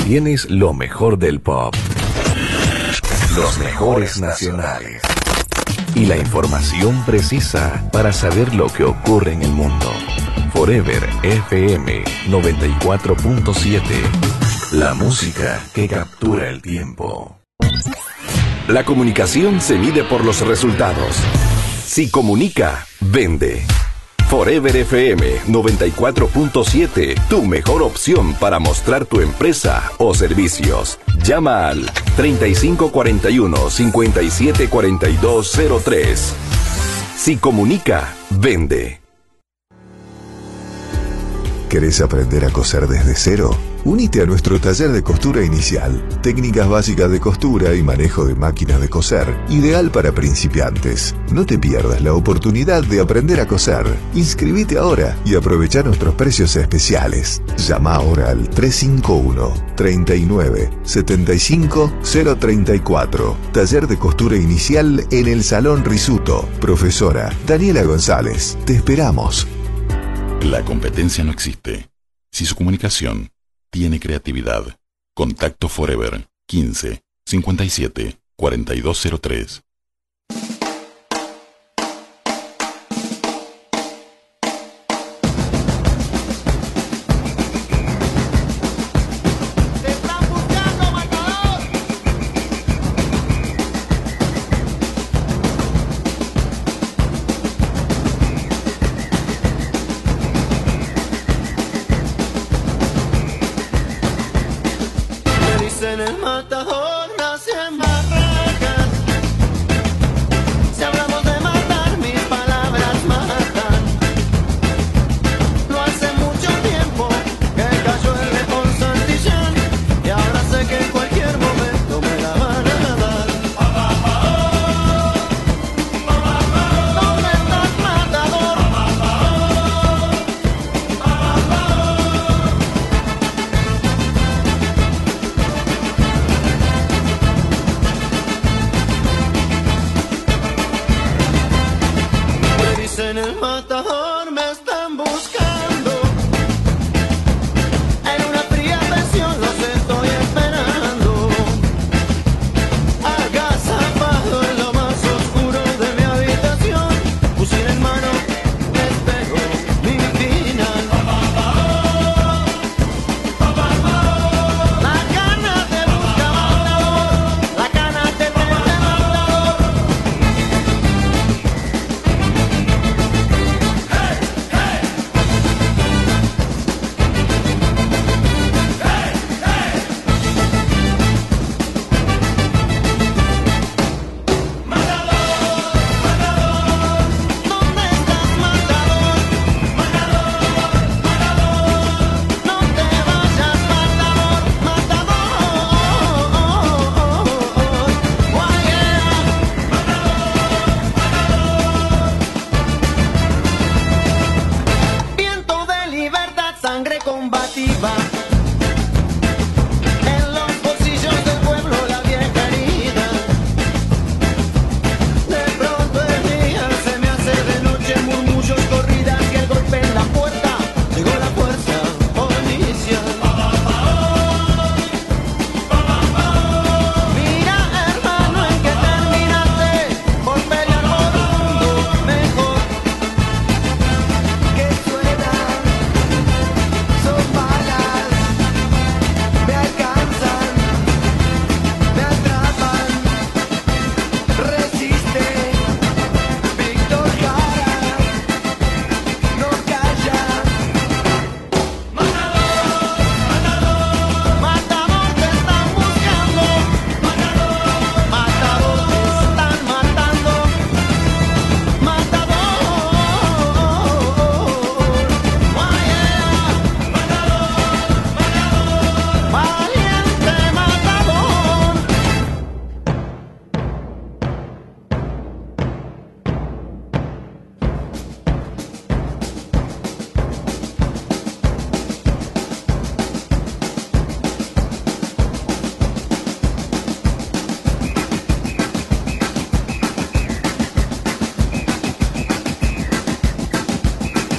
tienes lo mejor del pop, los mejores nacionales y la información precisa para saber lo que ocurre en el mundo. Forever FM 94.7. La música que captura el tiempo. La comunicación se mide por los resultados. Si comunica, vende. Forever FM 94.7, tu mejor opción para mostrar tu empresa o servicios. Llama al 3541-574203. Si comunica, vende. ¿Querés aprender a coser desde cero? Unite a nuestro taller de costura inicial. Técnicas básicas de costura y manejo de máquinas de coser. Ideal para principiantes. No te pierdas la oportunidad de aprender a coser. Inscribite ahora y aprovecha nuestros precios especiales. Llama ahora al 351 39 75 034. Taller de costura inicial en el Salón Risuto. Profesora Daniela González. Te esperamos. La competencia no existe. Si su comunicación tiene creatividad. Contacto Forever 15 57 4203.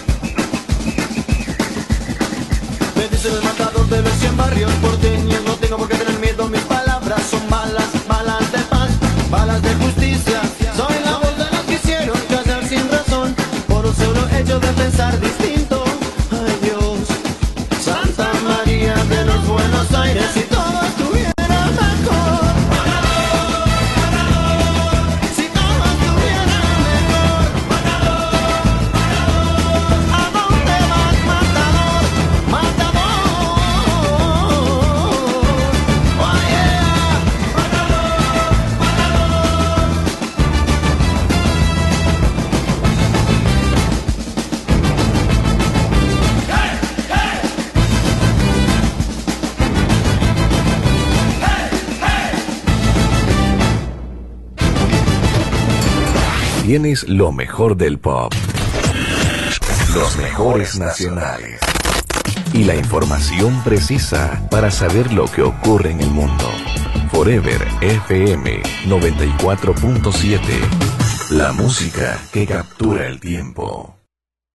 El matador de los 100 barrios porteños no te tengo por qué tener miedo, mis palabras son balas, balas de paz, balas de justicia. Soy la voz de los que hicieron callar sin razón, por un solo hecho de pensar distinto. Ay Dios, Santa María de los Buenos Aires, si todo estuviera mejor. Si todo estuviera mejor. ¿A dónde vas, matador? Matador. Oh yeah. Tienes lo mejor del pop, los mejores nacionales y la información precisa para saber lo que ocurre en el mundo. Forever FM 94.7, la música que captura el tiempo.